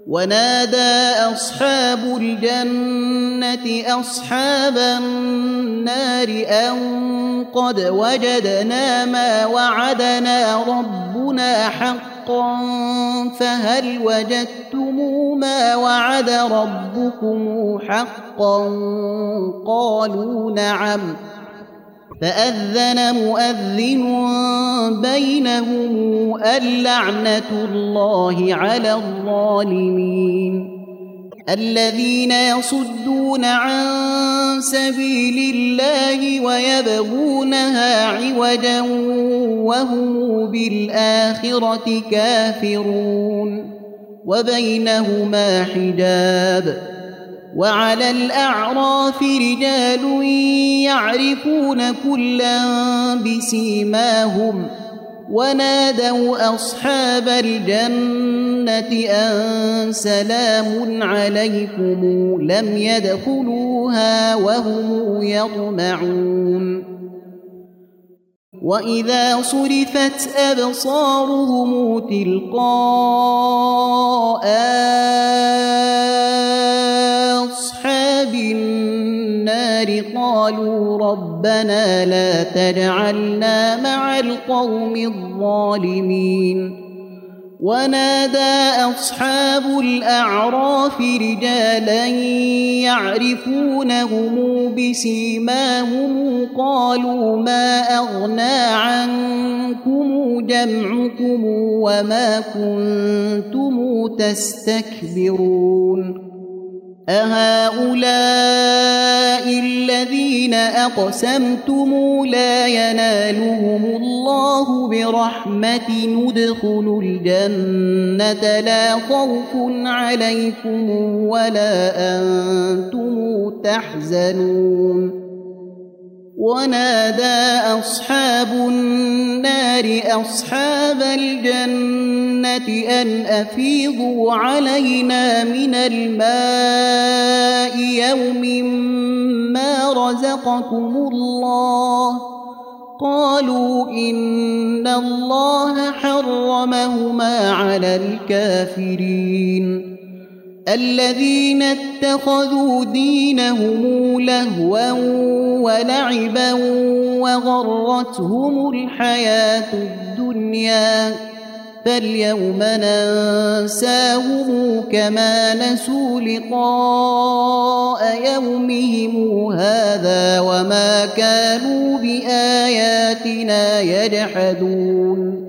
ونادى أصحاب الجنة أصحاب النار أن قد وجدنا ما وعدنا ربنا حقا فهل وجدتم ما وعد ربكم حقا قالوا نعم فأذن مؤذن بينهم اللعنة الله على الظالمين الذين يصدون عن سبيل الله ويبغونها عوجا وهم بالآخرة كافرون وبينهما حجاب وعلى الأعراف رجال يعرفون كلا بسيماهم ونادوا أصحاب الجنة أن سلام عليكم لم يدخلوها وهم يطمعون وإذا صرفت أبصارهم تلقاء أصحاب النار قالوا ربنا لا تجعلنا مع القوم الظالمين ونادى أصحاب الأعراف رجالا يعرفونهم بسيماهم قالوا ما أغنى عنكم جمعكم وما كنتم تستكبرون أهؤلاء الذين أقسمتم لا ينالهم الله برحمة ندخلوا الجنة لا خوف عليكم ولا أنتم تحزنون ونادى أصحاب النار أصحاب الجنة أن أفيضوا علينا من الماء يوم ما رزقكم الله قالوا إن الله حرمهما على الكافرين الذين اتخذوا دينهم لهوا ولعبا وغرتهم الحياة الدنيا فاليوم ننساهم كما نسوا لقاء يومهم هذا وما كانوا بآياتنا يجحدون